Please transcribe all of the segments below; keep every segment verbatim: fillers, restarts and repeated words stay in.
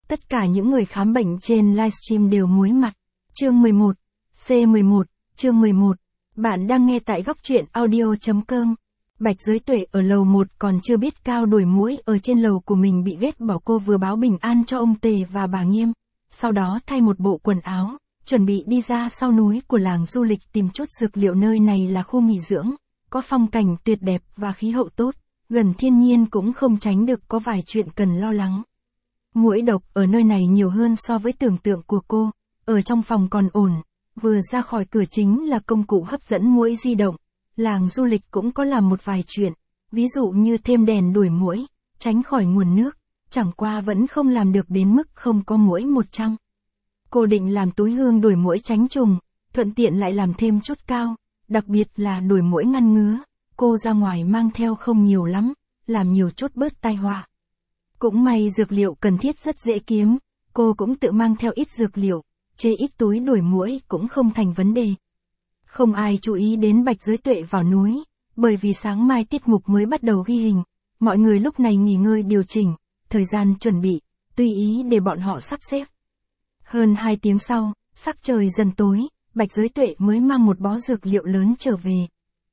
Tất cả những người khám bệnh trên livestream đều muối mặt. Chương mười một. C mười một. Chương mười một. Bạn đang nghe tại góc truyện audio.com. Bạch Giới Tuệ ở lầu một còn chưa biết Cao đuổi muỗi ở trên lầu của mình bị ghét bỏ, cô vừa báo bình an cho ông Tề và bà Nghiêm. Sau đó thay một bộ quần áo, chuẩn bị đi ra sau núi của làng du lịch tìm chút dược liệu. Nơi này là khu nghỉ dưỡng, có phong cảnh tuyệt đẹp và khí hậu tốt, gần thiên nhiên cũng không tránh được có vài chuyện cần lo lắng. Muỗi độc ở nơi này nhiều hơn so với tưởng tượng của cô, ở trong phòng còn ổn, vừa ra khỏi cửa chính là công cụ hấp dẫn muỗi di động. Làng du lịch cũng có làm một vài chuyện, ví dụ như thêm đèn đuổi muỗi, tránh khỏi nguồn nước, chẳng qua vẫn không làm được đến mức không có muỗi một trăm. Cô định làm túi hương đuổi muỗi tránh trùng, thuận tiện lại làm thêm chút cao, đặc biệt là đuổi muỗi ngăn ngứa. Cô ra ngoài mang theo không nhiều lắm, làm nhiều chút bớt tai họa. Cũng may dược liệu cần thiết rất dễ kiếm, cô cũng tự mang theo ít dược liệu, chê ít túi đuổi muỗi cũng không thành vấn đề. Không ai chú ý đến Bạch Giới Tuệ vào núi, bởi vì sáng mai tiết mục mới bắt đầu ghi hình, mọi người lúc này nghỉ ngơi điều chỉnh, thời gian chuẩn bị, tùy ý để bọn họ sắp xếp. Hơn hai tiếng sau, sắc trời dần tối, Bạch Giới Tuệ mới mang một bó dược liệu lớn trở về.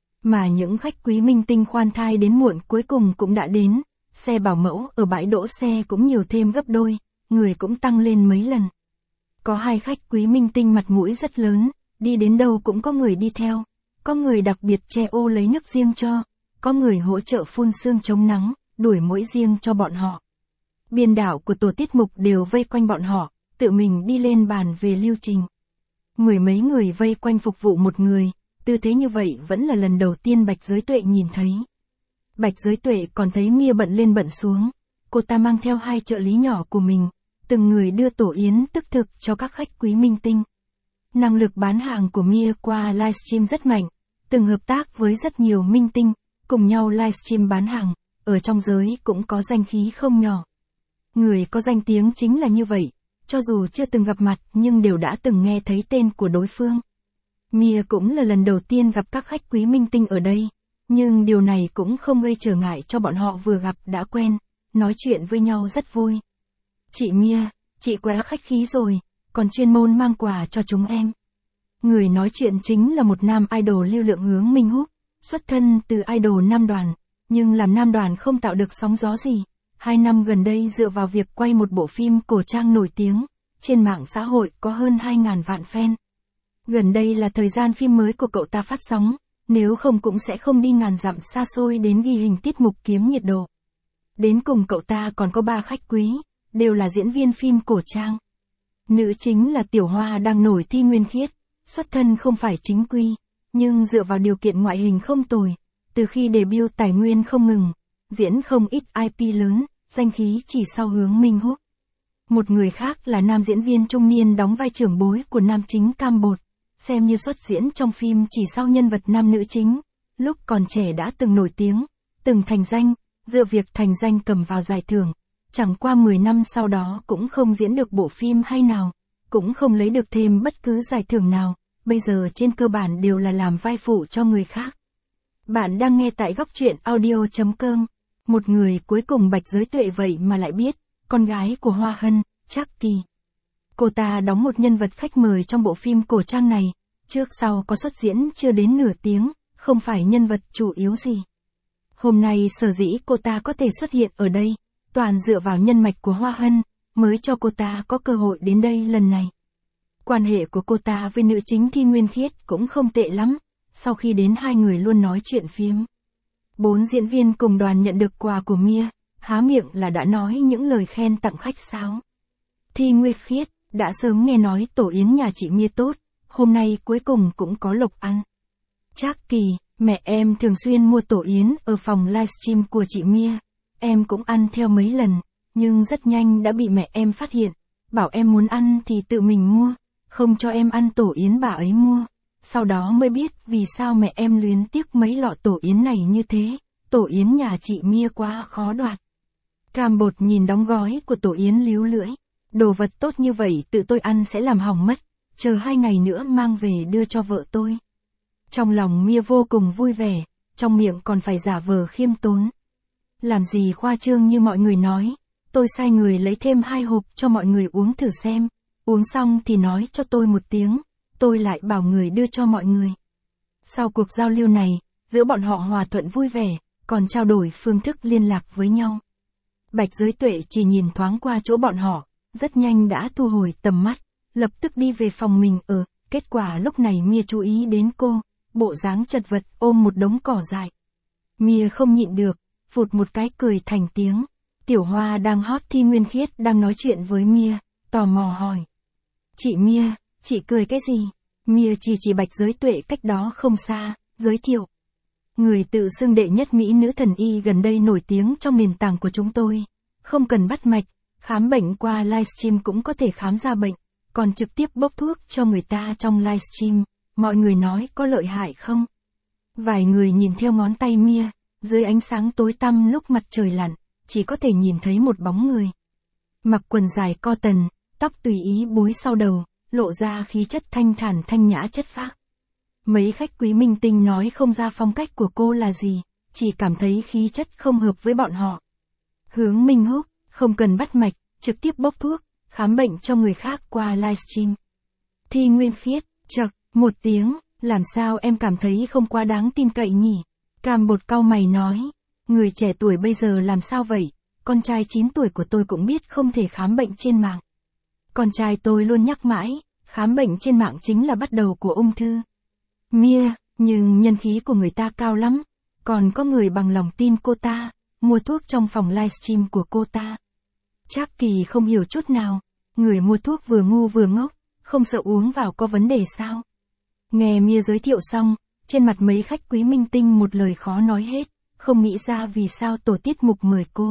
Mà những khách quý minh tinh khoan thai đến muộn cuối cùng cũng đã đến, xe bảo mẫu ở bãi đỗ xe cũng nhiều thêm gấp đôi, người cũng tăng lên mấy lần. Có hai khách quý minh tinh mặt mũi rất lớn, đi đến đâu cũng có người đi theo, có người đặc biệt che ô lấy nước riêng cho, có người hỗ trợ phun sương chống nắng, đuổi muỗi riêng cho bọn họ. Biên đạo của tổ tiết mục đều vây quanh bọn họ, tự mình đi lên bàn về lưu trình. Mười mấy người vây quanh phục vụ một người, tư thế như vậy vẫn là lần đầu tiên Bạch Giới Tuệ nhìn thấy. Bạch Giới Tuệ còn thấy Mia bận lên bận xuống, cô ta mang theo hai trợ lý nhỏ của mình, từng người đưa tổ yến tức thực cho các khách quý minh tinh. Năng lực bán hàng của Mia qua livestream rất mạnh, từng hợp tác với rất nhiều minh tinh, cùng nhau livestream bán hàng, ở trong giới cũng có danh khí không nhỏ. Người có danh tiếng chính là như vậy, cho dù chưa từng gặp mặt nhưng đều đã từng nghe thấy tên của đối phương. Mia cũng là lần đầu tiên gặp các khách quý minh tinh ở đây, nhưng điều này cũng không gây trở ngại cho bọn họ, vừa gặp đã quen, nói chuyện với nhau rất vui. Chị Mia, chị quá khách khí rồi, còn chuyên môn mang quà cho chúng em. Người nói chuyện chính là một nam idol lưu lượng Hướng Minh Húc, xuất thân từ idol nam đoàn, nhưng làm nam đoàn không tạo được sóng gió gì. Hai năm gần đây dựa vào việc quay một bộ phim cổ trang nổi tiếng, trên mạng xã hội có hơn hai ngàn vạn fan. Gần đây là thời gian phim mới của cậu ta phát sóng, nếu không cũng sẽ không đi ngàn dặm xa xôi đến ghi hình tiết mục kiếm nhiệt độ. Đến cùng cậu ta còn có ba khách quý, đều là diễn viên phim cổ trang. Nữ chính là Tiểu Hoa đang nổi Thi Nguyên Khiết, xuất thân không phải chính quy, nhưng dựa vào điều kiện ngoại hình không tồi, từ khi debut tài nguyên không ngừng, diễn không ít i pê lớn, danh khí chỉ sau Hướng Minh Húc. Một người khác là nam diễn viên trung niên đóng vai trưởng bối của nam chính Cam Bột, xem như xuất diễn trong phim chỉ sau nhân vật nam nữ chính, lúc còn trẻ đã từng nổi tiếng, từng thành danh, dựa việc thành danh cầm vào giải thưởng. Chẳng qua mười năm sau đó cũng không diễn được bộ phim hay nào, cũng không lấy được thêm bất cứ giải thưởng nào, bây giờ trên cơ bản đều là làm vai phụ cho người khác. Bạn đang nghe tại góc truyện audio.com. Một người cuối cùng Bạch Giới Tuệ vậy mà lại biết, con gái của Hoa Hân, Trác Kỳ. Cô ta đóng một nhân vật khách mời trong bộ phim cổ trang này, trước sau có xuất diễn chưa đến nửa tiếng, không phải nhân vật chủ yếu gì. Hôm nay sở dĩ cô ta có thể xuất hiện ở đây, toàn dựa vào nhân mạch của Hoa Hân, mới cho cô ta có cơ hội đến đây lần này. Quan hệ của cô ta với nữ chính Thi Nguyên Khiết cũng không tệ lắm, sau khi đến hai người luôn nói chuyện phiếm. Bốn diễn viên cùng đoàn nhận được quà của Mia, há miệng là đã nói những lời khen tặng khách sáo. Thi Nguyên Khiết, đã sớm nghe nói tổ yến nhà chị Mia tốt, hôm nay cuối cùng cũng có lộc ăn. Trác Kỳ, mẹ em thường xuyên mua tổ yến ở phòng livestream của chị Mia. Em cũng ăn theo mấy lần, nhưng rất nhanh đã bị mẹ em phát hiện, bảo em muốn ăn thì tự mình mua, không cho em ăn tổ yến bà ấy mua. Sau đó mới biết vì sao mẹ em luyến tiếc mấy lọ tổ yến này như thế, tổ yến nhà chị Mia quá khó đoạt. Cam Bột nhìn đóng gói của tổ yến líu lưỡi, đồ vật tốt như vậy tự tôi ăn sẽ làm hỏng mất, chờ hai ngày nữa mang về đưa cho vợ tôi. Trong lòng Mia vô cùng vui vẻ, trong miệng còn phải giả vờ khiêm tốn. Làm gì khoa trương như mọi người nói, Tôi sai người lấy thêm hai hộp cho mọi người uống thử xem. Uống xong thì nói cho tôi một tiếng, tôi lại bảo người đưa cho mọi người. Sau cuộc giao lưu này, giữa bọn họ hòa thuận vui vẻ, còn trao đổi phương thức liên lạc với nhau. Bạch Giới Tuệ chỉ nhìn thoáng qua chỗ bọn họ, rất nhanh đã thu hồi tầm mắt, lập tức đi về phòng mình ở. Kết quả lúc này Mia chú ý đến cô, bộ dáng chật vật ôm một đống cỏ dại. Mia không nhịn được, phụt một cái cười thành tiếng. Tiểu Hoa đang hot Thi Nguyên Khiết đang nói chuyện với Mia, tò mò hỏi. Chị Mia, chị cười cái gì? Mia chỉ chỉ Bạch Giới Tuệ cách đó không xa, giới thiệu. Người tự xưng đệ nhất mỹ nữ thần y gần đây nổi tiếng trong nền tảng của chúng tôi. Không cần bắt mạch, khám bệnh qua livestream cũng có thể khám ra bệnh, còn trực tiếp bốc thuốc cho người ta trong livestream. Mọi người nói có lợi hại không? Vài người nhìn theo ngón tay Mia, dưới ánh sáng tối tăm lúc mặt trời lặn, chỉ có thể nhìn thấy một bóng người. Mặc quần dài cotton, tóc tùy ý búi sau đầu, lộ ra khí chất thanh thản thanh nhã chất phác. Mấy khách quý minh tinh nói không ra phong cách của cô là gì, chỉ cảm thấy khí chất không hợp với bọn họ. Hướng Minh Húc, không cần bắt mạch, trực tiếp bốc thuốc, khám bệnh cho người khác qua livestream. Thi Nguyên Khiết, chậc, một tiếng, làm sao em cảm thấy không quá đáng tin cậy nhỉ? Cam Bột cau mày nói, người trẻ tuổi bây giờ làm sao vậy? Con trai chín tuổi của tôi cũng biết không thể khám bệnh trên mạng. Con trai tôi luôn nhắc mãi, khám bệnh trên mạng chính là bắt đầu của ung thư. Mia, nhưng nhân khí của người ta cao lắm, còn có người bằng lòng tin cô ta, mua thuốc trong phòng livestream của cô ta. Trác Kỳ không hiểu chút nào, người mua thuốc vừa ngu vừa ngốc, không sợ uống vào có vấn đề sao? Nghe Mia giới thiệu xong, trên mặt mấy khách quý minh tinh một lời khó nói hết, không nghĩ ra vì sao tổ tiết mục mời cô.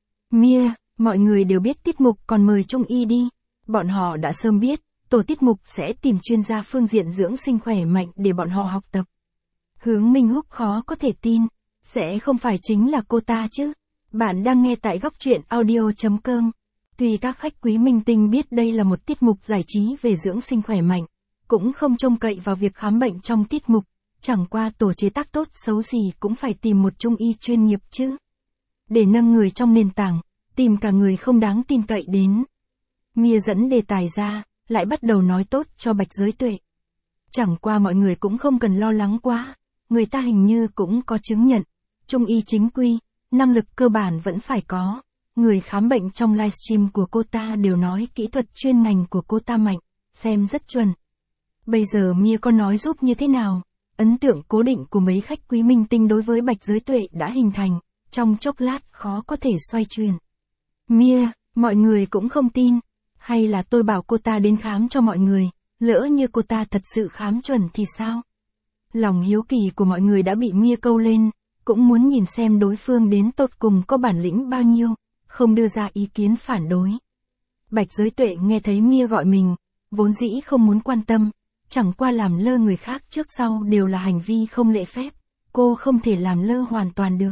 Mia, mọi người đều biết tiết mục còn mời Trung Y đi. Bọn họ đã sớm biết, tổ tiết mục sẽ tìm chuyên gia phương diện dưỡng sinh khỏe mạnh để bọn họ học tập. Hướng Minh Húc khó có thể tin, sẽ không phải chính là cô ta chứ. Bạn đang nghe tại góc truyện audio chấm com. Tuy các khách quý minh tinh biết đây là một tiết mục giải trí về dưỡng sinh khỏe mạnh, cũng không trông cậy vào việc khám bệnh trong tiết mục, chẳng qua tổ chế tác tốt xấu gì cũng phải tìm một trung y chuyên nghiệp chứ. Để nâng người trong nền tảng, tìm cả người không đáng tin cậy đến. Mia dẫn đề tài ra, lại bắt đầu nói tốt cho Bạch Giới Tuệ. Chẳng qua mọi người cũng không cần lo lắng quá, người ta hình như cũng có chứng nhận, trung y chính quy, năng lực cơ bản vẫn phải có. Người khám bệnh trong livestream của cô ta đều nói kỹ thuật chuyên ngành của cô ta mạnh, xem rất chuẩn. Bây giờ Mia có nói giúp như thế nào? Ấn tượng cố định của mấy khách quý minh tinh đối với Bạch Giới Tuệ đã hình thành, trong chốc lát khó có thể xoay chuyển. Mia, mọi người cũng không tin, hay là tôi bảo cô ta đến khám cho mọi người, lỡ như cô ta thật sự khám chuẩn thì sao? Lòng hiếu kỳ của mọi người đã bị Mia câu lên, cũng muốn nhìn xem đối phương đến tột cùng có bản lĩnh bao nhiêu, không đưa ra ý kiến phản đối. Bạch Giới Tuệ nghe thấy Mia gọi mình, vốn dĩ không muốn quan tâm, chẳng qua làm lơ người khác trước sau đều là hành vi không lễ phép, cô không thể làm lơ hoàn toàn được.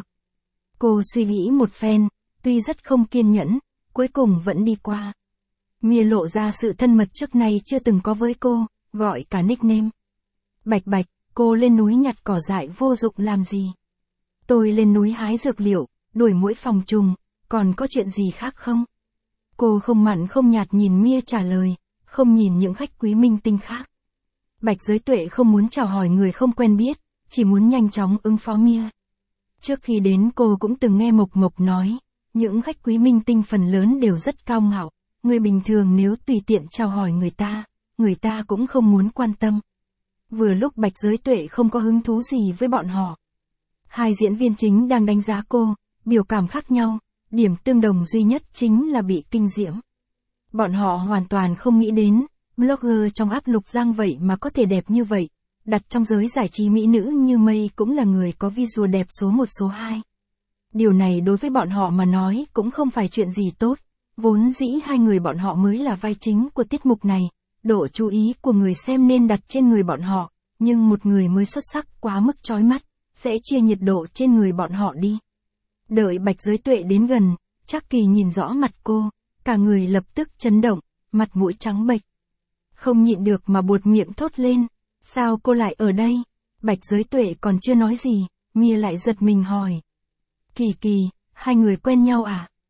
Cô suy nghĩ một phen, tuy rất không kiên nhẫn, cuối cùng vẫn đi qua. Mia lộ ra sự thân mật trước nay chưa từng có với cô, gọi cả nickname. Bạch Bạch, cô lên núi nhặt cỏ dại vô dụng làm gì? Tôi lên núi hái dược liệu, đuổi muỗi phòng trùng, còn có chuyện gì khác không? Cô không mặn không nhạt nhìn Mia trả lời, không nhìn những khách quý minh tinh khác. Bạch Giới Tuệ không muốn chào hỏi người không quen biết, chỉ muốn nhanh chóng ứng phó Mia. Trước khi đến cô cũng từng nghe Mộc Mộc nói, những khách quý minh tinh phần lớn đều rất cao ngạo, người bình thường nếu tùy tiện chào hỏi người ta, người ta cũng không muốn quan tâm. Vừa lúc Bạch Giới Tuệ không có hứng thú gì với bọn họ. Hai diễn viên chính đang đánh giá cô, biểu cảm khác nhau, điểm tương đồng duy nhất chính là bị kinh diễm. Bọn họ hoàn toàn không nghĩ đến, blogger trong app Lục Giang vậy mà có thể đẹp như vậy, đặt trong giới giải trí mỹ nữ như mây cũng là người có visual đẹp số một số hai. Điều này đối với bọn họ mà nói cũng không phải chuyện gì tốt, vốn dĩ hai người bọn họ mới là vai chính của tiết mục này, độ chú ý của người xem nên đặt trên người bọn họ, nhưng một người mới xuất sắc quá mức chói mắt, sẽ chia nhiệt độ trên người bọn họ đi. Đợi Bạch Giới Tuệ đến gần, Trác Kỳ nhìn rõ mặt cô, cả người lập tức chấn động, mặt mũi trắng bệch. Không nhịn được mà buột miệng thốt lên, sao cô lại ở đây? Bạch Giới Tuệ còn chưa nói gì, Mia lại giật mình hỏi. Kỳ Kỳ, hai người quen nhau à?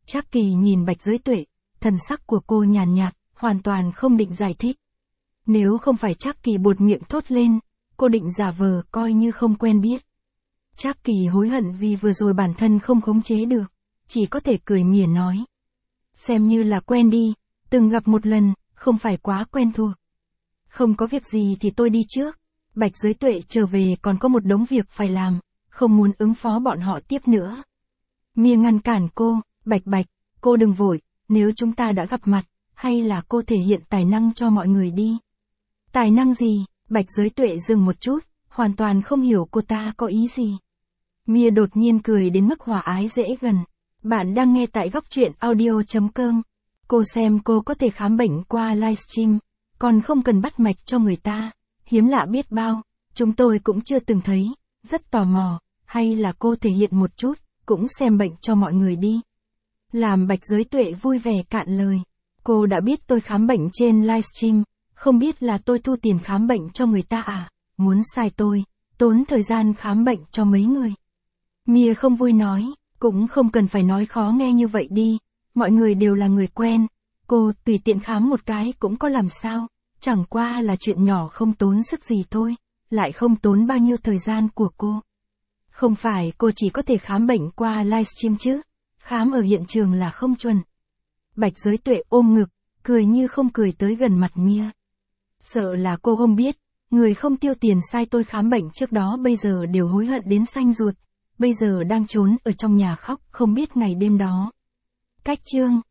Trác Kỳ nhìn Bạch Giới Tuệ, thần sắc của cô nhàn nhạt, hoàn toàn không định giải thích. Nếu không phải Trác Kỳ buột miệng thốt lên, cô định giả vờ coi như không quen biết. Trác Kỳ hối hận vì vừa rồi bản thân không khống chế được, chỉ có thể cười mỉa nói. Xem như là quen đi, từng gặp một lần, không phải quá quen thuộc. Không có việc gì thì tôi đi trước. Bạch Giới Tuệ trở về còn có một đống việc phải làm, không muốn ứng phó bọn họ tiếp nữa. Mia ngăn cản cô, Bạch Bạch, cô đừng vội, nếu chúng ta đã gặp mặt, hay là cô thể hiện tài năng cho mọi người đi. Tài năng gì? Bạch Giới Tuệ dừng một chút, hoàn toàn không hiểu cô ta có ý gì. Mia đột nhiên cười đến mức hòa ái dễ gần. Bạn đang nghe tại góc truyện audio chấm com. Cô xem cô có thể khám bệnh qua livestream, còn không cần bắt mạch cho người ta. Hiếm lạ biết bao, chúng tôi cũng chưa từng thấy, rất tò mò, hay là cô thể hiện một chút, cũng xem bệnh cho mọi người đi. Làm Bạch Giới Tuệ vui vẻ cạn lời. Cô đã biết tôi khám bệnh trên livestream, không biết là tôi thu tiền khám bệnh cho người ta à, muốn sai tôi, tốn thời gian khám bệnh cho mấy người. Mia không vui nói, cũng không cần phải nói khó nghe như vậy đi, mọi người đều là người quen, cô tùy tiện khám một cái cũng có làm sao, chẳng qua là chuyện nhỏ không tốn sức gì thôi, lại không tốn bao nhiêu thời gian của cô. Không phải cô chỉ có thể khám bệnh qua livestream chứ, khám ở hiện trường là không chuẩn. Bạch Giới Tuệ ôm ngực, cười như không cười tới gần mặt Mia. Sợ là cô không biết, người không tiêu tiền sai tôi khám bệnh trước đó bây giờ đều hối hận đến xanh ruột, bây giờ đang trốn ở trong nhà khóc không biết ngày đêm đó. Cách chương